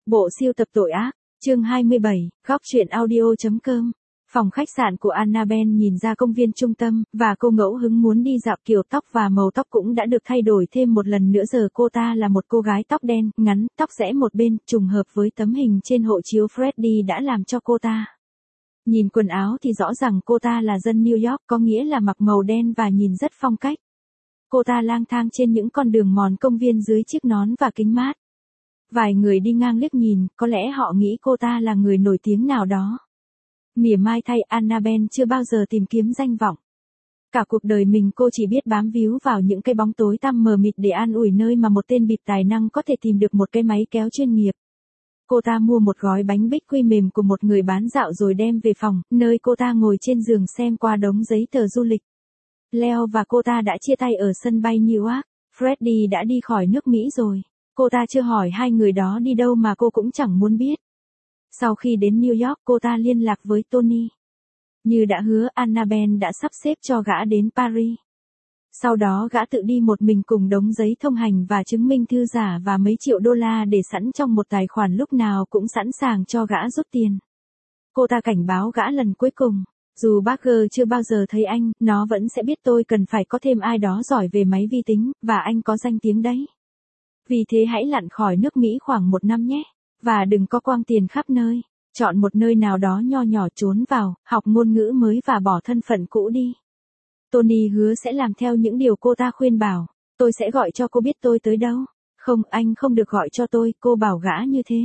Bộ siêu tập tội ác, chương 27, góc truyện audio.com. Phòng khách sạn của Annabelle nhìn ra công viên trung tâm, và cô ngẫu hứng muốn đi dạo. Kiểu tóc và màu tóc cũng đã được thay đổi thêm một lần nữa. Giờ cô ta là một cô gái tóc đen, ngắn, tóc rẽ một bên, trùng hợp với tấm hình trên hộ chiếu Freddy đã làm cho cô ta. Nhìn quần áo thì rõ ràng cô ta là dân New York, có nghĩa là mặc màu đen và nhìn rất phong cách. Cô ta lang thang trên những con đường mòn công viên dưới chiếc nón và kính mát. Vài người đi ngang liếc nhìn, có lẽ họ nghĩ cô ta là người nổi tiếng nào đó. Mỉa mai thay, Annabelle chưa bao giờ tìm kiếm danh vọng. Cả cuộc đời mình cô chỉ biết bám víu vào những cái bóng tối tăm mờ mịt để an ủi nơi mà một tên bịp tài năng có thể tìm được một cái máy kéo chuyên nghiệp. Cô ta mua một gói bánh bích quy mềm của một người bán dạo rồi đem về phòng, nơi cô ta ngồi trên giường xem qua đống giấy tờ du lịch. Leo và cô ta đã chia tay ở sân bay New York. Freddy đã đi khỏi nước Mỹ rồi. Cô ta chưa hỏi hai người đó đi đâu mà cô cũng chẳng muốn biết. Sau khi đến New York, cô ta liên lạc với Tony. Như đã hứa, Annabelle đã sắp xếp cho gã đến Paris. Sau đó gã tự đi một mình cùng đống giấy thông hành và chứng minh thư giả và mấy triệu đô la để sẵn trong một tài khoản lúc nào cũng sẵn sàng cho gã rút tiền. Cô ta cảnh báo gã lần cuối cùng. Dù Parker chưa bao giờ thấy anh, nó vẫn sẽ biết tôi cần phải có thêm ai đó giỏi về máy vi tính, và anh có danh tiếng đấy. Vì thế hãy lặn khỏi nước Mỹ khoảng 1 năm nhé. Và đừng có quăng tiền khắp nơi. Chọn một nơi nào đó nho nhỏ trốn vào, học ngôn ngữ mới và bỏ thân phận cũ đi. Tony hứa sẽ làm theo những điều cô ta khuyên bảo. Tôi sẽ gọi cho cô biết tôi tới đâu. Không, anh không được gọi cho tôi, cô bảo gã như thế.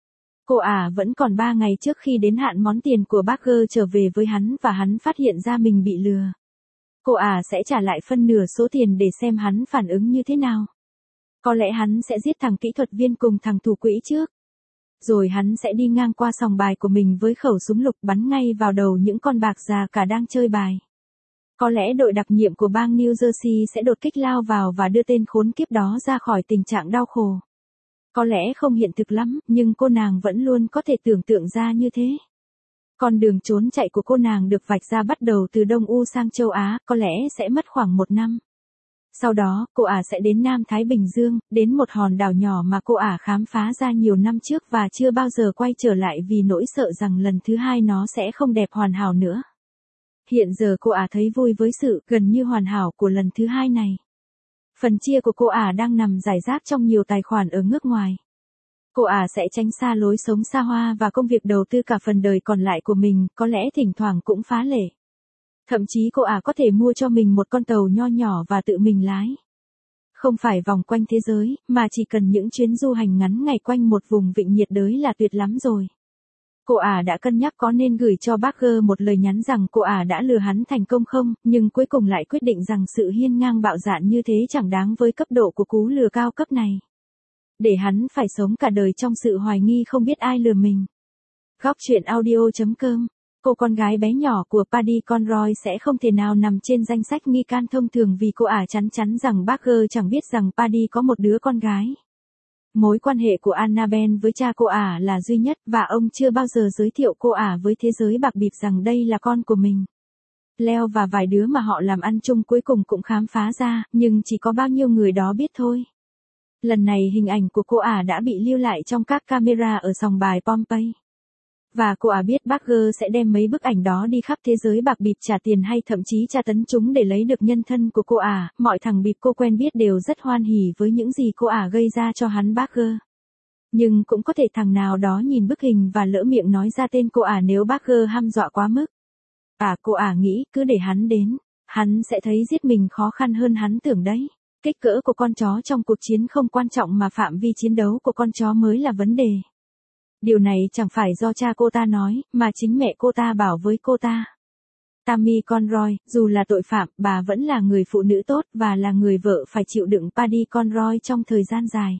Cô vẫn còn 3 ngày trước khi đến hạn món tiền của Parker trở về với hắn và hắn phát hiện ra mình bị lừa. Cô sẽ trả lại phân nửa số tiền để xem hắn phản ứng như thế nào. Có lẽ hắn sẽ giết thằng kỹ thuật viên cùng thằng thủ quỹ trước. Rồi hắn sẽ đi ngang qua sòng bài của mình với khẩu súng lục bắn ngay vào đầu những con bạc già cả đang chơi bài. Có lẽ đội đặc nhiệm của bang New Jersey sẽ đột kích lao vào và đưa tên khốn kiếp đó ra khỏi tình trạng đau khổ. Có lẽ không hiện thực lắm, nhưng cô nàng vẫn luôn có thể tưởng tượng ra như thế. Con đường trốn chạy của cô nàng được vạch ra bắt đầu từ Đông U sang châu Á, có lẽ sẽ mất khoảng 1 năm. Sau đó, cô sẽ đến Nam Thái Bình Dương, đến một hòn đảo nhỏ mà cô khám phá ra nhiều năm trước và chưa bao giờ quay trở lại vì nỗi sợ rằng lần thứ hai nó sẽ không đẹp hoàn hảo nữa. Hiện giờ cô thấy vui với sự gần như hoàn hảo của lần thứ hai này. Phần chia của cô đang nằm rải rác trong nhiều tài khoản ở nước ngoài. Cô sẽ tránh xa lối sống xa hoa và công việc đầu tư cả phần đời còn lại của mình, có lẽ thỉnh thoảng cũng phá lệ. Thậm chí cô có thể mua cho mình một con tàu nho nhỏ và tự mình lái. Không phải vòng quanh thế giới, mà chỉ cần những chuyến du hành ngắn ngày quanh một vùng vịnh nhiệt đới là tuyệt lắm rồi. Cô đã cân nhắc có nên gửi cho Parker một lời nhắn rằng cô đã lừa hắn thành công không, nhưng cuối cùng lại quyết định rằng sự hiên ngang bạo dạn như thế chẳng đáng với cấp độ của cú lừa cao cấp này. Để hắn phải sống cả đời trong sự hoài nghi không biết ai lừa mình. Góc truyện audio.com. Cô con gái bé nhỏ của Paddy Conroy sẽ không thể nào nằm trên danh sách nghi can thông thường vì cô chắn chắn rằng Parker chẳng biết rằng Paddy có một đứa con gái. Mối quan hệ của Annabelle với cha cô là duy nhất và ông chưa bao giờ giới thiệu cô với thế giới bạc bịp rằng đây là con của mình. Leo và vài đứa mà họ làm ăn chung cuối cùng cũng khám phá ra, nhưng chỉ có bao nhiêu người đó biết thôi. Lần này hình ảnh của cô đã bị lưu lại trong các camera ở sòng bài Pompey. Và cô biết Parker sẽ đem mấy bức ảnh đó đi khắp thế giới bạc bịp trả tiền hay thậm chí tra tấn chúng để lấy được nhân thân của cô Mọi thằng bịp cô quen biết đều rất hoan hỉ với những gì cô gây ra cho hắn Parker. Nhưng cũng có thể thằng nào đó nhìn bức hình và lỡ miệng nói ra tên cô nếu Parker hăm dọa quá mức. Cô nghĩ cứ để hắn đến, hắn sẽ thấy giết mình khó khăn hơn hắn tưởng đấy. Kích cỡ của con chó trong cuộc chiến không quan trọng mà phạm vi chiến đấu của con chó mới là vấn đề. Điều này chẳng phải do cha cô ta nói, mà chính mẹ cô ta bảo với cô ta. Tammy Conroy, dù là tội phạm, bà vẫn là người phụ nữ tốt và là người vợ phải chịu đựng Paddy Conroy trong thời gian dài.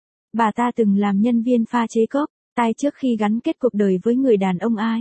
Bà ta từng làm nhân viên pha chế cốc, tai trước khi gắn kết cuộc đời với người đàn ông ai.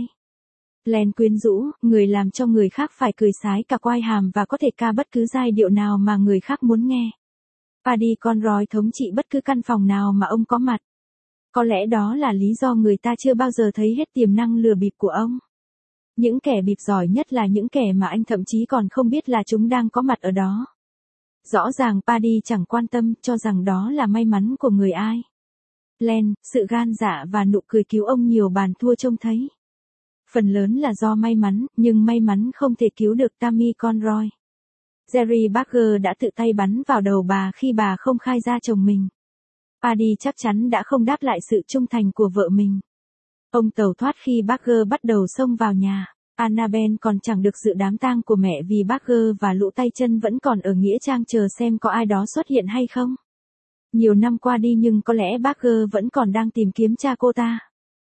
Len quyến rũ, người làm cho người khác phải cười sái cả quai hàm và có thể ca bất cứ giai điệu nào mà người khác muốn nghe. Paddy Conroy thống trị bất cứ căn phòng nào mà ông có mặt. Có lẽ đó là lý do người ta chưa bao giờ thấy hết tiềm năng lừa bịp của ông. Những kẻ bịp giỏi nhất là những kẻ mà anh thậm chí còn không biết là chúng đang có mặt ở đó. Rõ ràng Paddy chẳng quan tâm, cho rằng đó là may mắn của người ai. Len, sự gan dạ và nụ cười cứu ông nhiều bàn thua trông thấy. Phần lớn là do may mắn, nhưng may mắn không thể cứu được Tammy Conroy. Jerry Barker đã tự tay bắn vào đầu bà khi bà không khai ra chồng mình. Paddy chắc chắn đã không đáp lại sự trung thành của vợ mình. Ông tẩu thoát khi Barker bắt đầu xông vào nhà. Annabelle còn chẳng được dự đám tang của mẹ vì Barker và lũ tay chân vẫn còn ở nghĩa trang chờ xem có ai đó xuất hiện hay không. Nhiều năm qua đi nhưng có lẽ Barker vẫn còn đang tìm kiếm cha cô ta.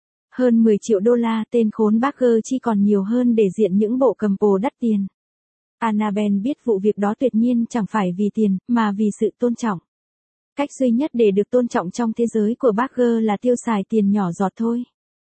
Hơn 10 triệu đô la, tên khốn Barker chi còn nhiều hơn để diện những bộ cầm pồ đắt tiền. Annabelle biết vụ việc đó tuyệt nhiên chẳng phải vì tiền, mà vì sự tôn trọng. Cách duy nhất để được tôn trọng trong thế giới của Barker là tiêu xài tiền nhỏ giọt thôi.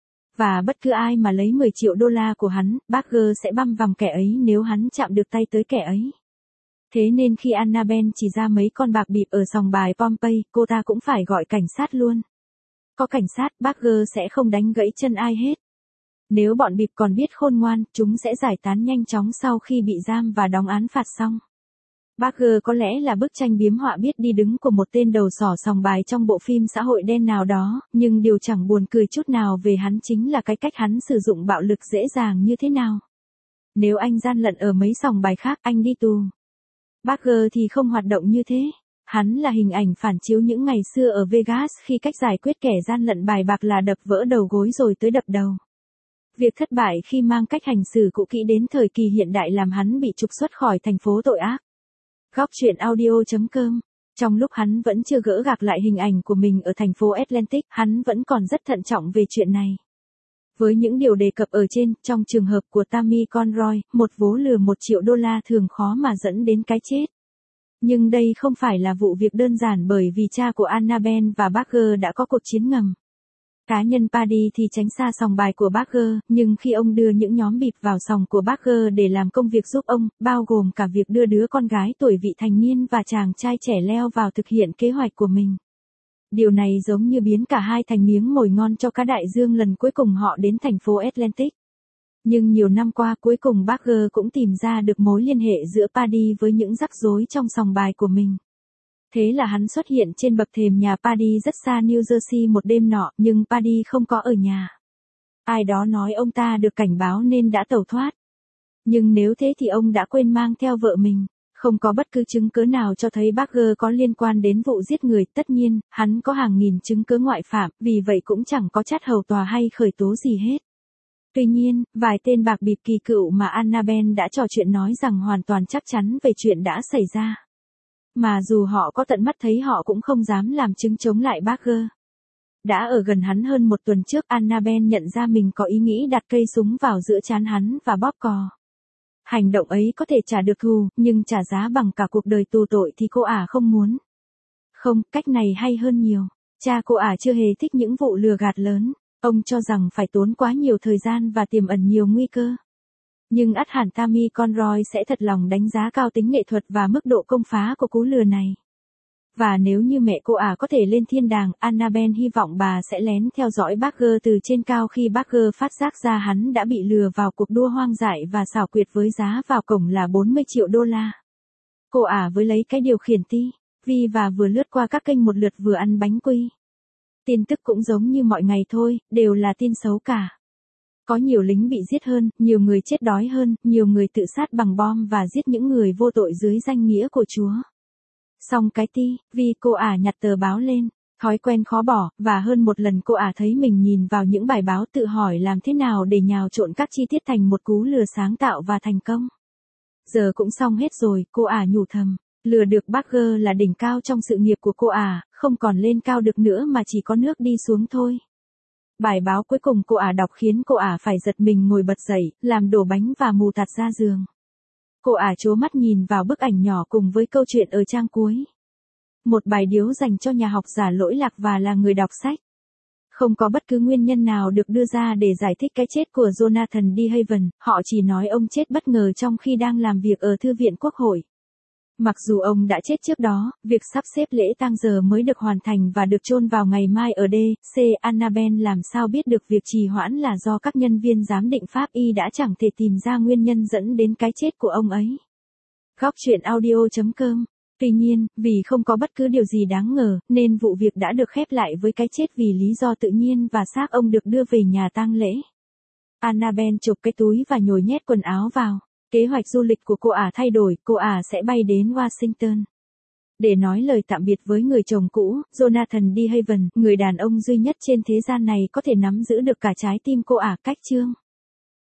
Và bất cứ ai mà lấy 10 triệu đô la của hắn, Barker sẽ băm vằm kẻ ấy nếu hắn chạm được tay tới kẻ ấy. Thế nên khi Annabelle chỉ ra mấy con bạc bịp ở sòng bài Pompey, cô ta cũng phải gọi cảnh sát luôn. Có cảnh sát, Barker sẽ không đánh gãy chân ai hết. Nếu bọn bịp còn biết khôn ngoan, chúng sẽ giải tán nhanh chóng sau khi bị giam và đóng án phạt xong. Barker có lẽ là bức tranh biếm họa biết đi đứng của một tên đầu sỏ sòng bài trong bộ phim xã hội đen nào đó, nhưng điều chẳng buồn cười chút nào về hắn chính là cái cách hắn sử dụng bạo lực dễ dàng như thế nào. Nếu anh gian lận ở mấy sòng bài khác, anh đi tù. Barker thì không hoạt động như thế. Hắn là hình ảnh phản chiếu những ngày xưa ở Vegas khi cách giải quyết kẻ gian lận bài bạc là đập vỡ đầu gối rồi tới đập đầu. Việc thất bại khi mang cách hành xử cũ kỹ đến thời kỳ hiện đại làm hắn bị trục xuất khỏi thành phố tội ác. Góc truyện audio.com. Trong lúc hắn vẫn chưa gỡ gạc lại hình ảnh của mình ở thành phố Atlantic, hắn vẫn còn rất thận trọng về chuyện này. Với những điều đề cập ở trên, trong trường hợp của Tammy Conroy, một vố lừa 1 triệu đô la thường khó mà dẫn đến cái chết. Nhưng đây không phải là vụ việc đơn giản bởi vì cha của Annabelle và Barker đã có cuộc chiến ngầm. Cá nhân Paddy thì tránh xa sòng bài của Barker, nhưng khi ông đưa những nhóm bịp vào sòng của Barker để làm công việc giúp ông, bao gồm cả việc đưa đứa con gái tuổi vị thành niên và chàng trai trẻ leo vào thực hiện kế hoạch của mình. Điều này giống như biến cả hai thành miếng mồi ngon cho cá đại dương lần cuối cùng họ đến thành phố Atlantic. Nhưng nhiều năm qua cuối cùng Barker cũng tìm ra được mối liên hệ giữa Paddy với những rắc rối trong sòng bài của mình. Thế là hắn xuất hiện trên bậc thềm nhà Paddy rất xa New Jersey một đêm nọ, nhưng Paddy không có ở nhà. Ai đó nói ông ta được cảnh báo nên đã tẩu thoát. Nhưng nếu thế thì ông đã quên mang theo vợ mình. Không có bất cứ chứng cứ nào cho thấy Barker có liên quan đến vụ giết người, tất nhiên, hắn có hàng nghìn chứng cứ ngoại phạm, vì vậy cũng chẳng có chát hầu tòa hay khởi tố gì hết. Tuy nhiên, vài tên bạc bịp kỳ cựu mà Annabelle đã trò chuyện nói rằng hoàn toàn chắc chắn về chuyện đã xảy ra. Mà dù họ có tận mắt thấy họ cũng không dám làm chứng chống lại Barker. Đã ở gần hắn hơn một tuần trước, Annabelle nhận ra mình có ý nghĩ đặt cây súng vào giữa trán hắn và bóp cò. Hành động ấy có thể trả được thù, nhưng trả giá bằng cả cuộc đời tù tội thì cô ả không muốn. Không, cách này hay hơn nhiều. Cha cô ả chưa hề thích những vụ lừa gạt lớn. Ông cho rằng phải tốn quá nhiều thời gian và tiềm ẩn nhiều nguy cơ. Nhưng ắt hẳn Tammy Conroy sẽ thật lòng đánh giá cao tính nghệ thuật và mức độ công phá của cú lừa này. Và nếu như mẹ cô ả có thể lên thiên đàng, Annabelle hy vọng bà sẽ lén theo dõi Barker từ trên cao khi Barker phát giác ra hắn đã bị lừa vào cuộc đua hoang dại và xảo quyệt với giá vào cổng là 40 triệu đô la. Cô ả với lấy cái điều khiển TV và vừa lướt qua các kênh một lượt vừa ăn bánh quy. Tin tức cũng giống như mọi ngày thôi, đều là tin xấu cả. Có nhiều lính bị giết hơn, nhiều người chết đói hơn, nhiều người tự sát bằng bom và giết những người vô tội dưới danh nghĩa của Chúa. Xong cái vì cô ả nhặt tờ báo lên, thói quen khó bỏ, và hơn một lần cô ả thấy mình nhìn vào những bài báo tự hỏi làm thế nào để nhào trộn các chi tiết thành một cú lừa sáng tạo và thành công. Giờ cũng xong hết rồi, cô ả nhủ thầm. Lừa được Barker là đỉnh cao trong sự nghiệp của cô ả, không còn lên cao được nữa mà chỉ có nước đi xuống thôi. Bài báo cuối cùng cô ả đọc khiến cô ả phải giật mình ngồi bật dậy, làm đổ bánh và mù tạt ra giường. Cô ả trố mắt nhìn vào bức ảnh nhỏ cùng với câu chuyện ở trang cuối. Một bài điếu dành cho nhà học giả lỗi lạc và là người đọc sách. Không có bất cứ nguyên nhân nào được đưa ra để giải thích cái chết của Jonathan D. Haven, họ chỉ nói ông chết bất ngờ trong khi đang làm việc ở Thư viện Quốc hội. Mặc dù ông đã chết trước đó, việc sắp xếp lễ tang giờ mới được hoàn thành và được chôn vào ngày mai ở D.C. Annabelle làm sao biết được việc trì hoãn là do các nhân viên giám định pháp y đã chẳng thể tìm ra nguyên nhân dẫn đến cái chết của ông ấy. Góc truyện audio.com Tuy nhiên, vì không có bất cứ điều gì đáng ngờ, nên vụ việc đã được khép lại với cái chết vì lý do tự nhiên và xác ông được đưa về nhà tang lễ. Annabelle chộp cái túi và nhồi nhét quần áo vào. Kế hoạch du lịch của cô ả thay đổi, cô ả sẽ bay đến Washington để nói lời tạm biệt với người chồng cũ, Jonathan D. Haven, người đàn ông duy nhất trên thế gian này có thể nắm giữ được cả trái tim cô ả. Cách chương